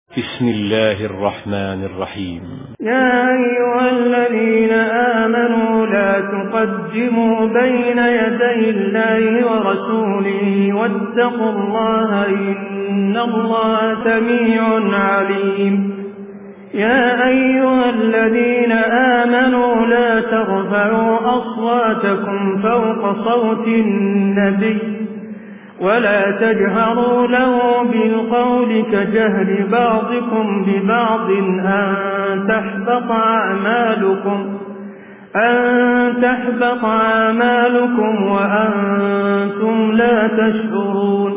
بسم الله الرحمن الرحيم. يا أيها الذين آمنوا لا تقدموا بين يدي الله ورسوله واتقوا الله إن الله سميع عليم. يا أيها الذين آمنوا لا ترفعوا أصواتكم فوق صوت النبي ولا تجهروا له بالقول كجهر بعضكم ببعض أن تحبط أعمالكم وأنتم لا تشعرون.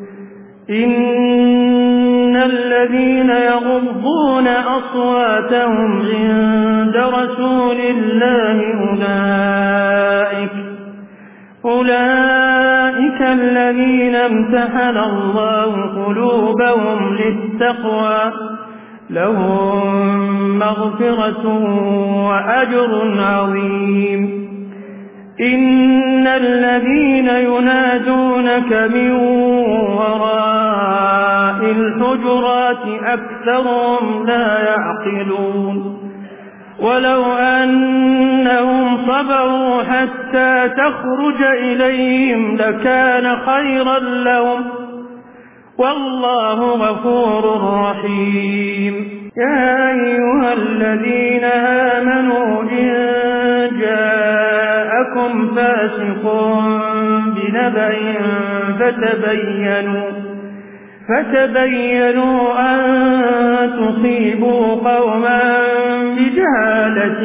إن الذين يغضون أصواتهم عند رسول الله أولئك الذين امتحن الله قلوبهم للتقوى لهم مغفرة وأجر عظيم. إن الذين ينادونك من وراء الحجرات أكثرهم لا يعقلون. ولو أنهم صبروا حتى تخرج إليهم لكان خيرا لهم والله غفور رحيم. يا أيها الذين آمنوا إن جاءكم فاسق بنبأ فتبينوا أن تصيبوا قوما بجهالة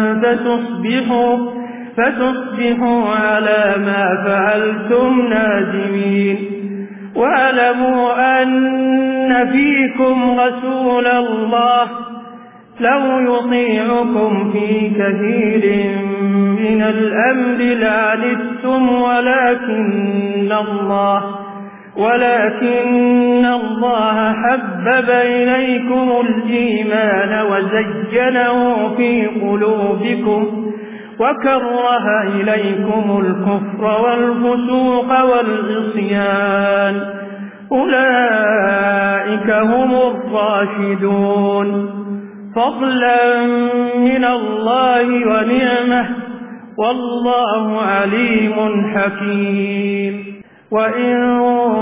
فتصبحوا على ما فعلتم نادمين. واعلموا أن فيكم رسول الله لو يطيعكم في كثير من الأمر لعنتم ولكن الله حبب إليكم الإيمان وزينه في قلوبكم وكره إليكم الكفر والفسوق والعصيان أولئك هم الراشدون فضلا من الله ونعمه والله عليم حكيم. وإن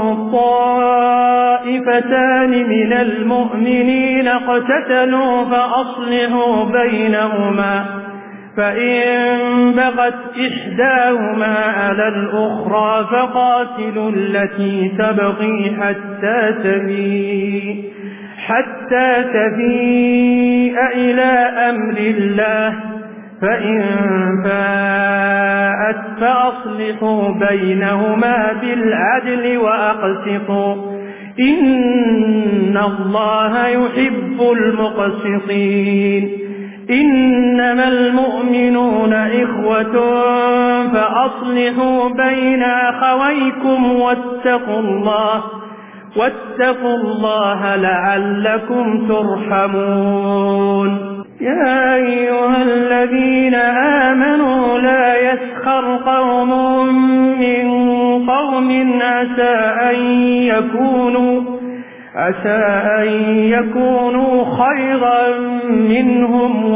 طائفتان من المؤمنين اقتتلوا فأصلحوا بينهما فإن بغت إحداهما على الأخرى فقاتلوا التي تبغي حتى تفيء إلى أمر الله فإن فاءت فأصلحوا بينهما بالعدل وأقسطوا إن الله يحب المقسطين. إنما المؤمنون إخوة فأصلحوا بين أخويكم واتقوا الله لعلكم ترحمون. يا أيها الذين آمنوا لا يسخر قوم من قوم عسى أن يكونوا خيرا منهم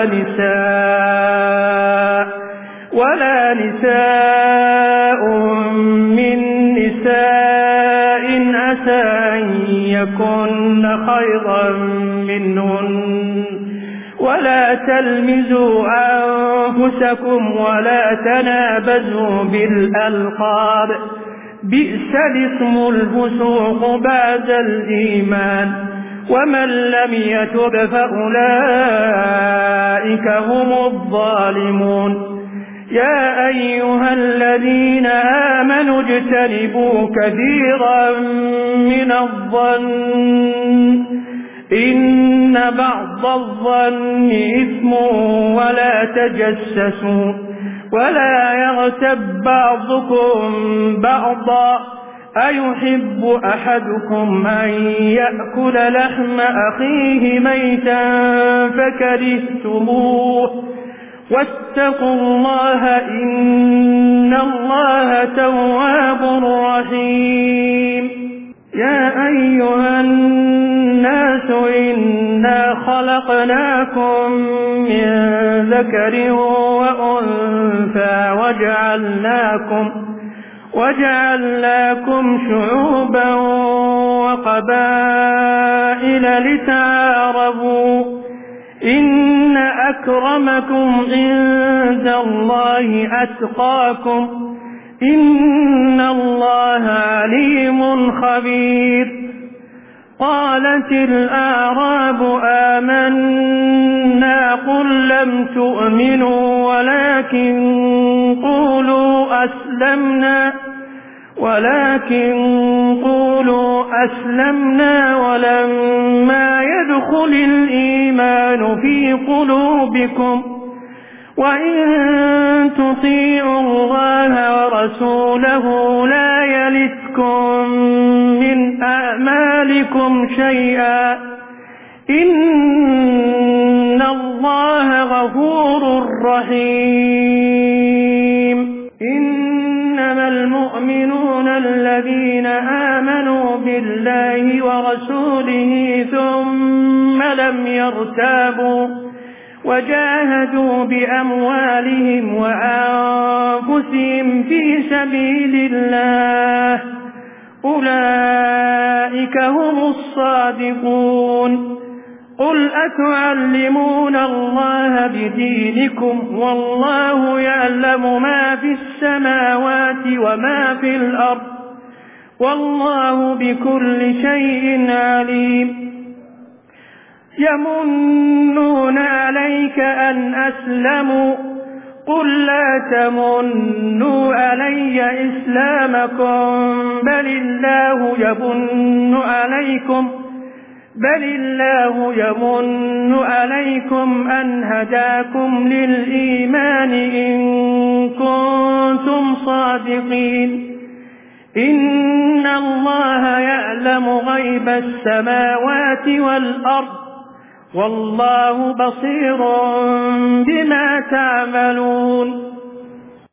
ولا نساء من نساء عسى أن يكن خيرا منهن ولا تلمزوا أنفسكم ولا تنابزوا بالألقاب بئس الاسم الفسوق بعد الإيمان ومن لم يتب فأولئك هم الظالمون. يا أيها الذين آمنوا اجتنبوا كثيرا من الظن إن بعض الظن إثم ولا تجسسوا ولا يغتب بعضكم بعضا أيحب أحدكم أن يأكل لحم أخيه ميتا فكرهتموه واتقوا الله إن الله تواب رحيم. يا أيها الناس إنا خلقناكم من ذكر وأنثى وجعلناكم شعوبا وقبائل لتعارفوا إن أكرمكم عند الله أتقاكم إن الله عليم خبير. قالت الأعراب آمنا قل لم تؤمنوا ولكن قولوا أسلمنا ولما يدخل الإيمان في قلوبكم وإن تطيعوا الله ورسوله لا يلتكم من أعمالكم شيئا إن الله غفور رحيم. إنما المؤمنون الذين آمنوا بالله ورسوله ثم لم يرتابوا وجاهدوا بأموالهم وأنفسهم في سبيل الله أولئك هم الصادقون. قل أتعلمون الله بدينكم والله يعلم ما في السماوات وما في الأرض والله بكل شيء عليم. يمنون عليك أن أسلموا قل لا تمنوا علي إسلامكم بل الله يمن عليكم أن هداكم للإيمان إن كنتم صادقين. إن الله يعلم غيب السماوات والأرض والله بصير بما تعملون.